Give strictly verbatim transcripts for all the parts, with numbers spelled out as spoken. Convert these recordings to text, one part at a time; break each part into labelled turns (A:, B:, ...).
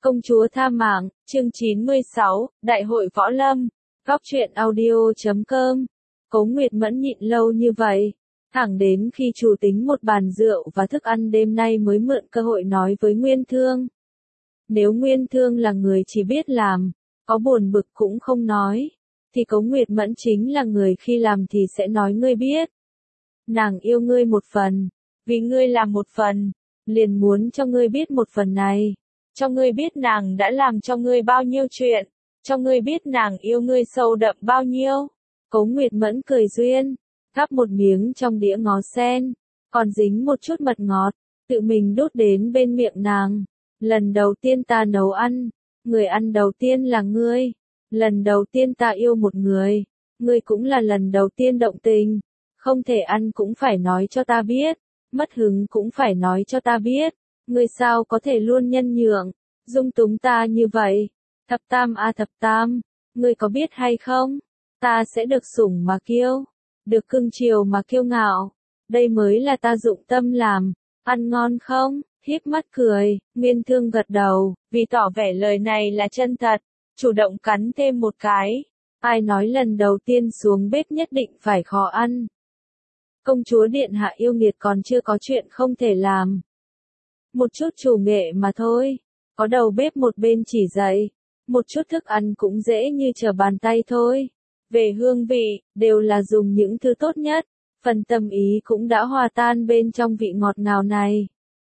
A: Công chúa tha mạng, chương chín mươi sáu, Đại hội Võ Lâm, góc truyện audio chấm com. Cố Nguyệt Mẫn nhịn lâu như vậy, thẳng đến khi chủ tính một bàn rượu và thức ăn đêm nay mới mượn cơ hội nói với Nguyên Thương. Nếu Nguyên Thương là người chỉ biết làm, có buồn bực cũng không nói, thì Cố Nguyệt Mẫn chính là người khi làm thì sẽ nói ngươi biết. Nàng yêu ngươi một phần, vì ngươi làm một phần, liền muốn cho ngươi biết một phần này. Cho ngươi biết nàng đã làm cho ngươi bao nhiêu chuyện, cho ngươi biết nàng yêu ngươi sâu đậm bao nhiêu. Cố Nguyệt Mẫn cười duyên, gắp một miếng trong đĩa ngó sen, còn dính một chút mật ngọt, tự mình đút đến bên miệng nàng. Lần đầu tiên ta nấu ăn, người ăn đầu tiên là ngươi. Lần đầu tiên ta yêu một người, ngươi cũng là lần đầu tiên động tình. Không thể ăn cũng phải nói cho ta biết, mất hứng cũng phải nói cho ta biết. Ngươi sao có thể luôn nhân nhượng, dung túng ta như vậy? Thập tam a thập tam, ngươi có biết hay không? Ta sẽ được sủng mà kiêu, được cưng chiều mà kiêu ngạo. Đây mới là ta dụng tâm làm, ăn ngon không? Híp mắt cười, Nguyên Thương gật đầu, vì tỏ vẻ lời này là chân thật, chủ động cắn thêm một cái. Ai nói lần đầu tiên xuống bếp nhất định phải khó ăn? Công chúa điện hạ yêu nghiệt còn chưa có chuyện không thể làm. Một chút chủ nghệ mà thôi, có đầu bếp một bên chỉ dạy, một chút thức ăn cũng dễ như trở bàn tay thôi. Về hương vị, đều là dùng những thứ tốt nhất, phần tâm ý cũng đã hòa tan bên trong vị ngọt ngào này.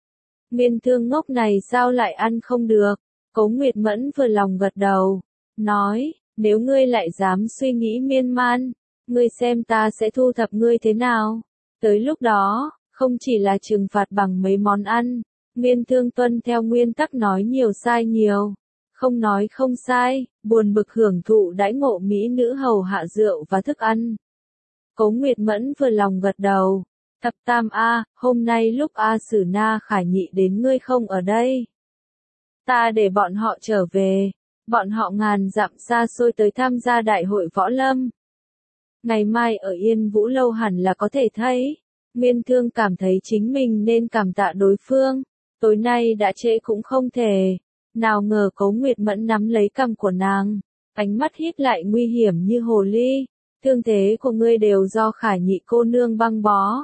A: Nguyên Thương ngốc này sao lại ăn không được? Cố Nguyệt Mẫn vừa lòng gật đầu, nói, nếu ngươi lại dám suy nghĩ miên man, ngươi xem ta sẽ thu thập ngươi thế nào. Tới lúc đó, không chỉ là trừng phạt bằng mấy món ăn. Nguyên Thương tuân theo nguyên tắc nói nhiều sai nhiều, không nói không sai, buồn bực hưởng thụ đãi ngộ mỹ nữ hầu hạ rượu và thức ăn. Cố Nguyệt Mẫn vừa lòng gật đầu, thập tam a, hôm nay lúc A Sử Na Khải Nhị đến ngươi không ở đây. Ta để bọn họ trở về, bọn họ ngàn dặm xa xôi tới tham gia đại hội võ lâm. Ngày mai ở Yên Vũ Lâu hẳn là có thể thấy. Nguyên Thương cảm thấy chính mình nên cảm tạ đối phương. Tối nay đã trễ cũng không thể. Nào ngờ Cố Nguyệt Mẫn nắm lấy cằm của nàng, ánh mắt híp lại nguy hiểm như hồ ly. Thương thế của ngươi đều do Khải Nhị cô nương băng bó.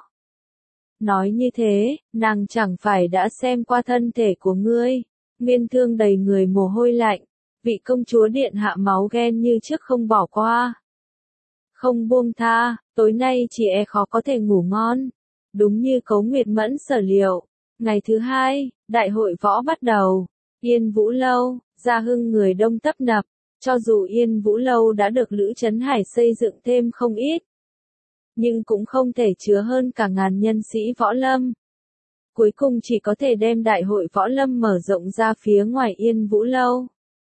A: Nói như thế, nàng chẳng phải đã xem qua thân thể của ngươi. Nguyên Thương đầy người mồ hôi lạnh, vị công chúa điện hạ máu ghen như trước không bỏ qua. Không buông tha, tối nay chỉ e khó có thể ngủ ngon. Đúng như Cố Nguyệt Mẫn sở liệu. Ngày thứ hai, đại hội võ bắt đầu. Yên Vũ Lâu, Gia Hưng người đông tấp nập. Cho dù Yên Vũ Lâu đã được Lữ Trấn Hải xây dựng thêm không ít, nhưng cũng không thể chứa hơn cả ngàn nhân sĩ võ lâm. Cuối cùng chỉ có thể đem đại hội võ lâm mở rộng ra phía ngoài Yên Vũ Lâu.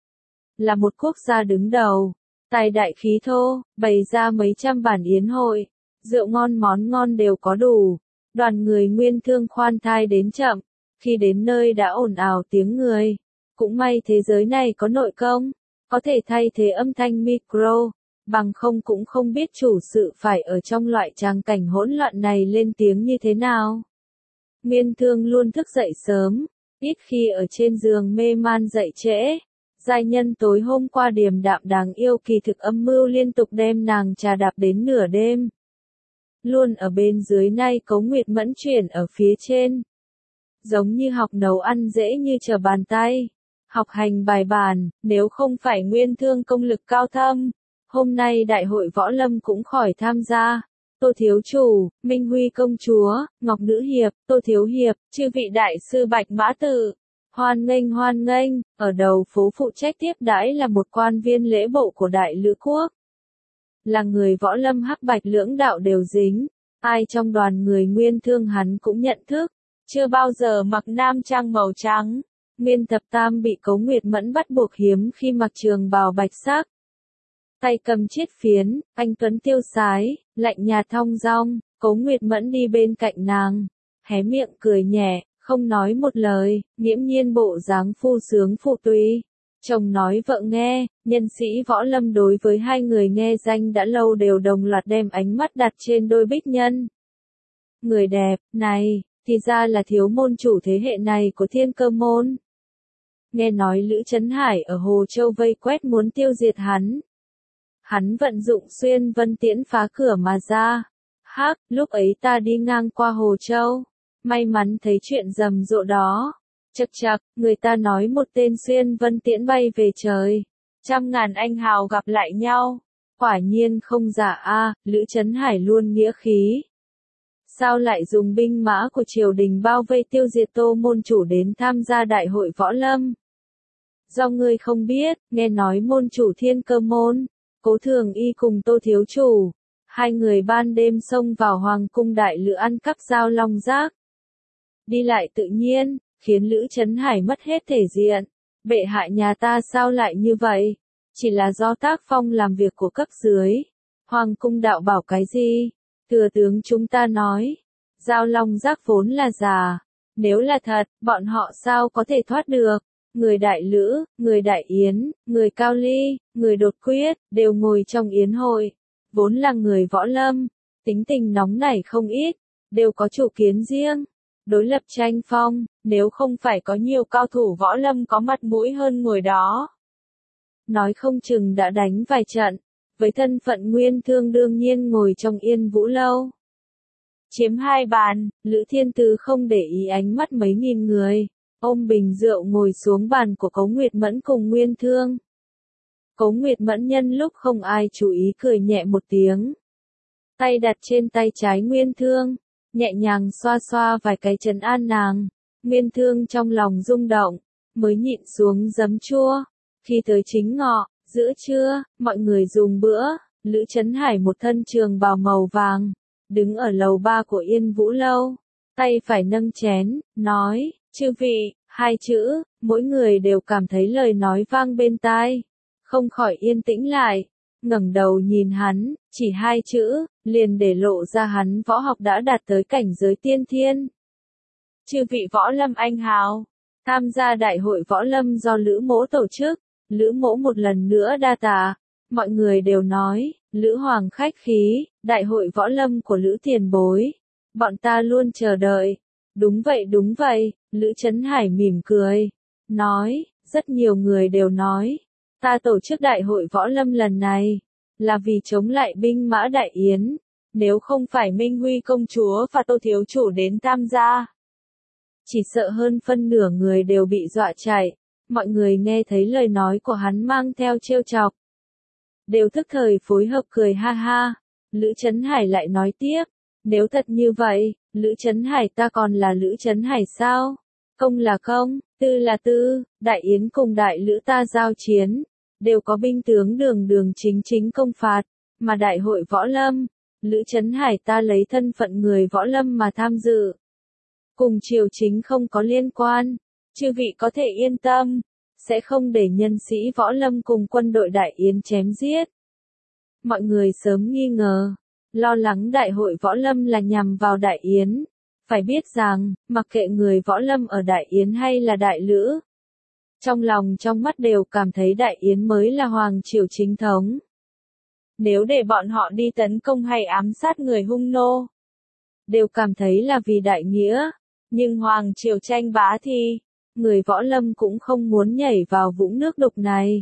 A: Là một quốc gia đứng đầu, tài đại khí thô, bày ra mấy trăm bản yến hội, rượu ngon món ngon đều có đủ. Đoàn người Nguyên Thương khoan thai đến chậm, khi đến nơi đã ồn ào tiếng người. Cũng may thế giới này có nội công, có thể thay thế âm thanh micro, bằng không cũng không biết chủ sự phải ở trong loại tràng cảnh hỗn loạn này lên tiếng như thế nào. Nguyên Thương luôn thức dậy sớm, ít khi ở trên giường mê man dậy trễ. Giai nhân tối hôm qua điềm đạm đáng yêu kỳ thực âm mưu liên tục đem nàng trà đạp đến nửa đêm. Luôn ở bên dưới nay Cố Nguyệt Mẫn chuyển ở phía trên. Giống như học nấu ăn dễ như trở bàn tay. Học hành bài bản, nếu không phải Nguyên Thương công lực cao thâm, hôm nay đại hội võ lâm cũng khỏi tham gia. Tô Thiếu Chủ, Minh Huy Công Chúa, Ngọc Nữ Hiệp, Tô Thiếu Hiệp, chư vị đại sư Bạch Mã Tử. Hoan nghênh hoan nghênh, ở đầu phố phụ trách tiếp đãi là một quan viên lễ bộ của Đại Lữ Quốc. Là người võ lâm hắc bạch lưỡng đạo đều dính, ai trong đoàn người Nguyên Thương hắn cũng nhận thức, chưa bao giờ mặc nam trang màu trắng. Nguyên thập tam bị Cố Nguyệt Mẫn bắt buộc hiếm khi mặc trường bào bạch sắc. Tay cầm chiết phiến, anh tuấn tiêu sái, lạnh nhạt thong dong, Cố Nguyệt Mẫn đi bên cạnh nàng, hé miệng cười nhẹ, không nói một lời, nghiễm nhiên bộ dáng phu sướng phụ tùy. Chồng nói vợ nghe, nhân sĩ võ lâm đối với hai người nghe danh đã lâu đều đồng loạt đem ánh mắt đặt trên đôi bích nhân. Người đẹp, này, thì ra là thiếu môn chủ thế hệ này của Thiên Cơ môn. nghe nói Lữ Chấn Hải ở Hồ Châu vây quét muốn tiêu diệt hắn. Hắn vận dụng xuyên vân tiễn phá cửa mà ra. Hắc, lúc ấy ta đi ngang qua Hồ Châu, may mắn thấy chuyện rầm rộ đó. Chậc chậc, người ta nói một tên xuyên vân tiễn bay về trời, trăm ngàn anh hào gặp lại nhau. Quả nhiên không giả a, Lữ Chấn Hải luôn nghĩa khí. Sao lại dùng binh mã của triều đình bao vây tiêu diệt Tô môn chủ đến tham gia đại hội võ lâm? Do ngươi không biết, nghe nói môn chủ Thiên Cơ môn, Cố Thường Y cùng Tô thiếu chủ, hai người ban đêm xông vào hoàng cung đại lữ ăn cắp dao long giác. Đi lại tự nhiên, khiến Lữ Chấn Hải mất hết thể diện. Bệ hạ nhà ta sao lại như vậy? Chỉ là do tác phong làm việc của cấp dưới. Hoàng cung đạo bảo cái gì? Thừa tướng chúng ta nói, dao long giác vốn là giả. Nếu là thật, bọn họ sao có thể thoát được? Người đại lữ, người đại yến, người cao ly, người đột quyết, đều ngồi trong yến hội. Vốn là người võ lâm, tính tình nóng nảy không ít, đều có chủ kiến riêng. Đối lập tranh phong, nếu không phải có nhiều cao thủ võ lâm có mặt mũi hơn ngồi đó, nói không chừng đã đánh vài trận. Với thân phận Nguyên Thương đương nhiên ngồi trong Yên Vũ lâu, chiếm hai bàn. Lữ Thiên Tứ không để ý ánh mắt mấy nghìn người, ôm bình rượu ngồi xuống bàn của Cố Nguyệt Mẫn cùng Nguyên Thương. Cố Nguyệt Mẫn nhân lúc không ai chú ý cười nhẹ một tiếng, tay đặt trên tay trái Nguyên Thương, nhẹ nhàng xoa xoa vài cái trấn an nàng. Nguyên Thương trong lòng rung động, mới nhịn xuống giấm chua. Khi tới chính ngọ, giữa trưa, mọi người dùng bữa. Lữ Chấn Hải một thân trường bào màu vàng, đứng ở lầu ba của Yên Vũ lâu, tay phải nâng chén, nói, chư vị, hai chữ, mỗi người đều cảm thấy lời nói vang bên tai, không khỏi yên tĩnh lại, ngẩng đầu nhìn hắn, chỉ hai chữ, liền để lộ ra hắn võ học đã đạt tới cảnh giới tiên thiên. Chư vị võ lâm anh hào, tham gia đại hội võ lâm do Lữ Mỗ tổ chức. Lữ Mỗ một lần nữa đa tạ. Mọi người đều nói, Lữ Hoàng khách khí, đại hội võ lâm của Lữ tiền bối, bọn ta luôn chờ đợi. Đúng vậy đúng vậy, Lữ Chấn Hải mỉm cười, nói, rất nhiều người đều nói, ta tổ chức đại hội võ lâm lần này, là vì chống lại binh mã Đại Yến, nếu không phải Minh Huy công chúa và Tô thiếu chủ đến tham gia, chỉ sợ hơn phân nửa người đều bị dọa chạy. Mọi người nghe thấy lời nói của hắn mang theo trêu chọc, đều thức thời phối hợp cười ha ha. Lữ Chấn Hải lại nói tiếp, nếu thật như vậy, Lữ Chấn Hải ta còn là Lữ Chấn Hải sao? Công là công, tư là tư, Đại Yến cùng Đại Lữ ta giao chiến, đều có binh tướng đường đường chính chính công phạt, mà đại hội võ lâm, Lữ Chấn Hải ta lấy thân phận người võ lâm mà tham dự, cùng triều chính không có liên quan. Chư vị có thể yên tâm, sẽ không để nhân sĩ võ lâm cùng quân đội Đại Yến chém giết. Mọi người sớm nghi ngờ, lo lắng đại hội võ lâm là nhằm vào Đại Yến. Phải biết rằng, mặc kệ người võ lâm ở Đại Yến hay là Đại Lữ, trong lòng trong mắt đều cảm thấy Đại Yến mới là hoàng triều chính thống. Nếu để bọn họ đi tấn công hay ám sát người hung nô, đều cảm thấy là vì đại nghĩa. Nhưng hoàng triều tranh bá thì, người võ lâm cũng không muốn nhảy vào vũng nước đục này.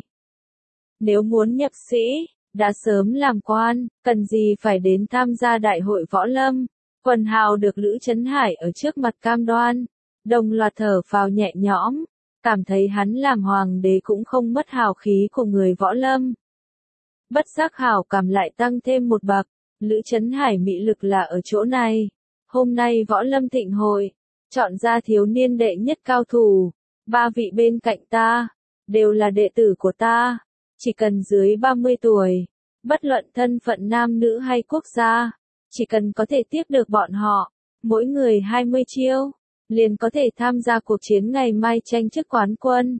A: Nếu muốn nhập sĩ, đã sớm làm quan, cần gì phải đến tham gia đại hội võ lâm. Quần hào được Lữ Chấn Hải ở trước mặt cam đoan, đồng loạt thở phào nhẹ nhõm, cảm thấy hắn làm hoàng đế cũng không mất hào khí của người võ lâm. Bất giác hảo cảm lại tăng thêm một bậc. Lữ Chấn Hải mị lực là ở chỗ này. Hôm nay võ lâm thịnh hội, chọn ra thiếu niên đệ nhất cao thủ, ba vị bên cạnh ta, đều là đệ tử của ta, chỉ cần dưới ba mươi tuổi, bất luận thân phận nam nữ hay quốc gia, chỉ cần có thể tiếp được bọn họ, mỗi người hai mươi chiêu, liền có thể tham gia cuộc chiến ngày mai tranh chức quán quân.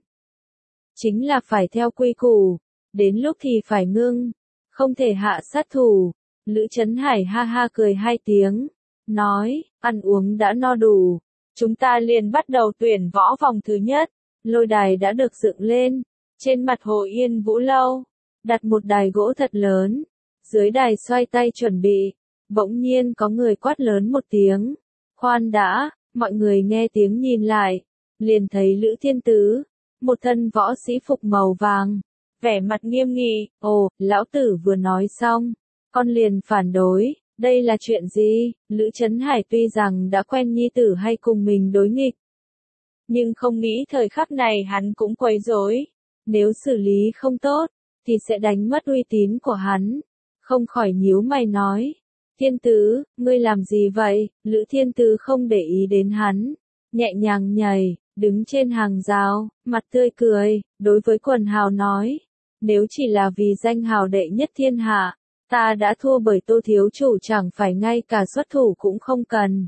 A: Chính là phải theo quy củ, đến lúc thì phải ngưng, không thể hạ sát thủ. Lữ Chấn Hải ha ha cười hai tiếng, nói, ăn uống đã no đủ, chúng ta liền bắt đầu tuyển võ vòng thứ nhất. Lôi đài đã được dựng lên, trên mặt hồ Yên Vũ lâu, đặt một đài gỗ thật lớn, dưới đài xoay tay chuẩn bị, bỗng nhiên có người quát lớn một tiếng, khoan đã. Mọi người nghe tiếng nhìn lại, liền thấy Lữ Thiên Tứ, một thân võ sĩ phục màu vàng, vẻ mặt nghiêm nghị, ồ, lão tử vừa nói xong, con liền phản đối, đây là chuyện gì? Lữ Chấn Hải tuy rằng đã quen nhi tử hay cùng mình đối nghịch, nhưng không nghĩ thời khắc này hắn cũng quấy rối, nếu xử lý không tốt, thì sẽ đánh mất uy tín của hắn, không khỏi nhíu mày nói. Thiên Tứ, ngươi làm gì vậy? Lữ Thiên Tứ không để ý đến hắn, nhẹ nhàng nhảy, đứng trên hàng rào, mặt tươi cười, đối với quần hào nói, nếu chỉ là vì danh hào đệ nhất thiên hạ, ta đã thua bởi Tô thiếu chủ chẳng phải ngay cả xuất thủ cũng không cần.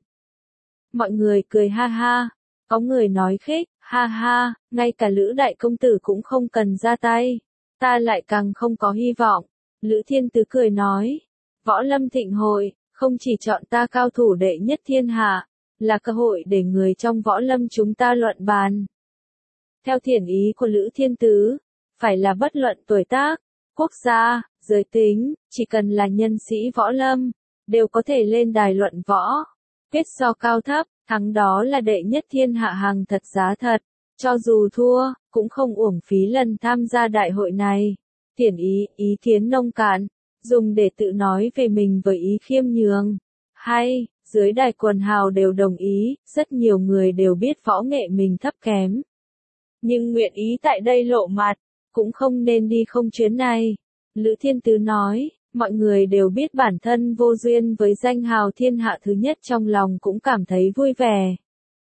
A: Mọi người cười ha ha, có người nói khích, ha ha, ngay cả Lữ đại công tử cũng không cần ra tay, ta lại càng không có hy vọng. Lữ Thiên Tứ cười nói, Võ Lâm Thịnh Hội, không chỉ chọn ta cao thủ đệ nhất thiên hạ, là cơ hội để người trong Võ Lâm chúng ta luận bàn. Theo thiện ý của Lữ Thiên Tứ, phải là bất luận tuổi tác, quốc gia, giới tính, chỉ cần là nhân sĩ Võ Lâm, đều có thể lên đài luận võ. Quyết so cao thấp, thắng đó là đệ nhất thiên hạ hàng thật giá thật, cho dù thua, cũng không uổng phí lần tham gia đại hội này. Thiển ý, ý kiến nông cạn, dùng để tự nói về mình với ý khiêm nhường. Hay, dưới đài quần hào đều đồng ý, rất nhiều người đều biết võ nghệ mình thấp kém. Nhưng nguyện ý tại đây lộ mặt, cũng không nên đi không chuyến này. Lữ Thiên Tứ nói, mọi người đều biết bản thân vô duyên với danh hào thiên hạ thứ nhất, trong lòng cũng cảm thấy vui vẻ.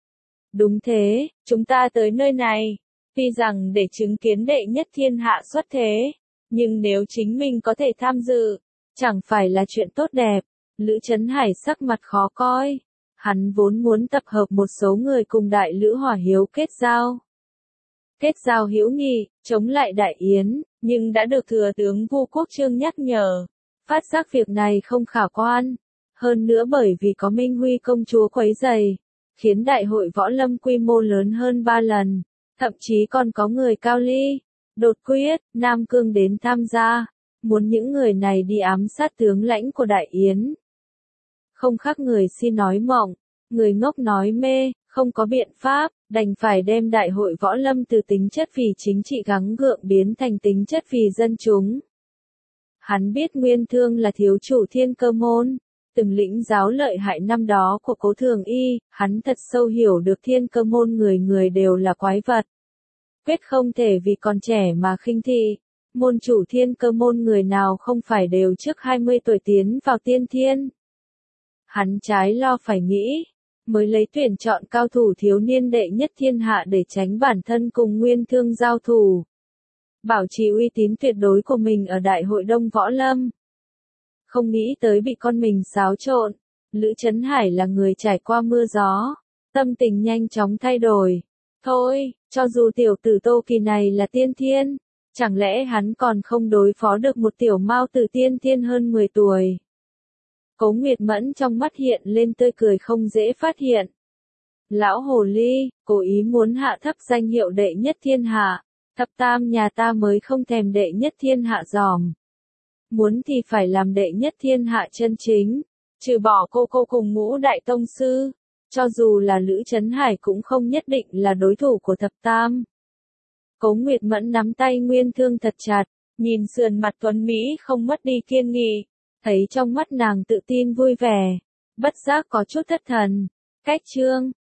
A: Đúng thế, chúng ta tới nơi này, tuy rằng để chứng kiến đệ nhất thiên hạ xuất thế, nhưng nếu chính mình có thể tham dự, chẳng phải là chuyện tốt đẹp. Lữ Chấn Hải sắc mặt khó coi, hắn vốn muốn tập hợp một số người cùng đại Lữ Hỏa Hiếu kết giao. Kết giao hữu nghị, chống lại đại yến, nhưng đã được thừa tướng Vu Quốc Trương nhắc nhở, phát giác việc này không khả quan. Hơn nữa bởi vì có Minh Huy công chúa quấy rầy, khiến đại hội võ lâm quy mô lớn hơn ba lần, thậm chí còn có người Cao Ly, Đột Quyết, Nam Cương đến tham gia, muốn những người này đi ám sát tướng lãnh của đại yến. Không khác người si nói mộng, người ngốc nói mê, không có biện pháp, đành phải đem đại hội võ lâm từ tính chất vì chính trị gắng gượng biến thành tính chất vì dân chúng. Hắn biết Nguyên Thương là thiếu chủ Thiên Cơ môn, từng lĩnh giáo lợi hại năm đó của Cố Thường Y, hắn thật sâu hiểu được Thiên Cơ môn người người đều là quái vật. Quyết không thể vì còn trẻ mà khinh thị, môn chủ Thiên Cơ môn người nào không phải đều trước hai mươi tuổi tiến vào tiên thiên. Hắn trái lo phải nghĩ, mới lấy tuyển chọn cao thủ thiếu niên đệ nhất thiên hạ để tránh bản thân cùng Nguyên Thương giao thủ. Bảo trì uy tín tuyệt đối của mình ở đại hội Đông Võ Lâm. Không nghĩ tới bị con mình xáo trộn, Lữ Chấn Hải là người trải qua mưa gió, tâm tình nhanh chóng thay đổi. Thôi, cho dù tiểu tử Tô Kỳ này là tiên thiên, chẳng lẽ hắn còn không đối phó được một tiểu mao tử tiên thiên hơn mười tuổi. Cố Nguyệt Mẫn trong mắt hiện lên tươi cười không dễ phát hiện. Lão hồ ly, cố ý muốn hạ thấp danh hiệu đệ nhất thiên hạ, thập tam nhà ta mới không thèm đệ nhất thiên hạ giòm. Muốn thì phải làm đệ nhất thiên hạ chân chính, trừ bỏ cô cô cùng Ngũ đại tông sư, cho dù là Lữ Chấn Hải cũng không nhất định là đối thủ của thập tam. Cố Nguyệt Mẫn nắm tay Nguyên Thương thật chặt, nhìn sườn mặt tuấn Mỹ không mất đi kiên nghị, thấy trong mắt nàng tự tin vui vẻ, bất giác có chút thất thần. Cách chương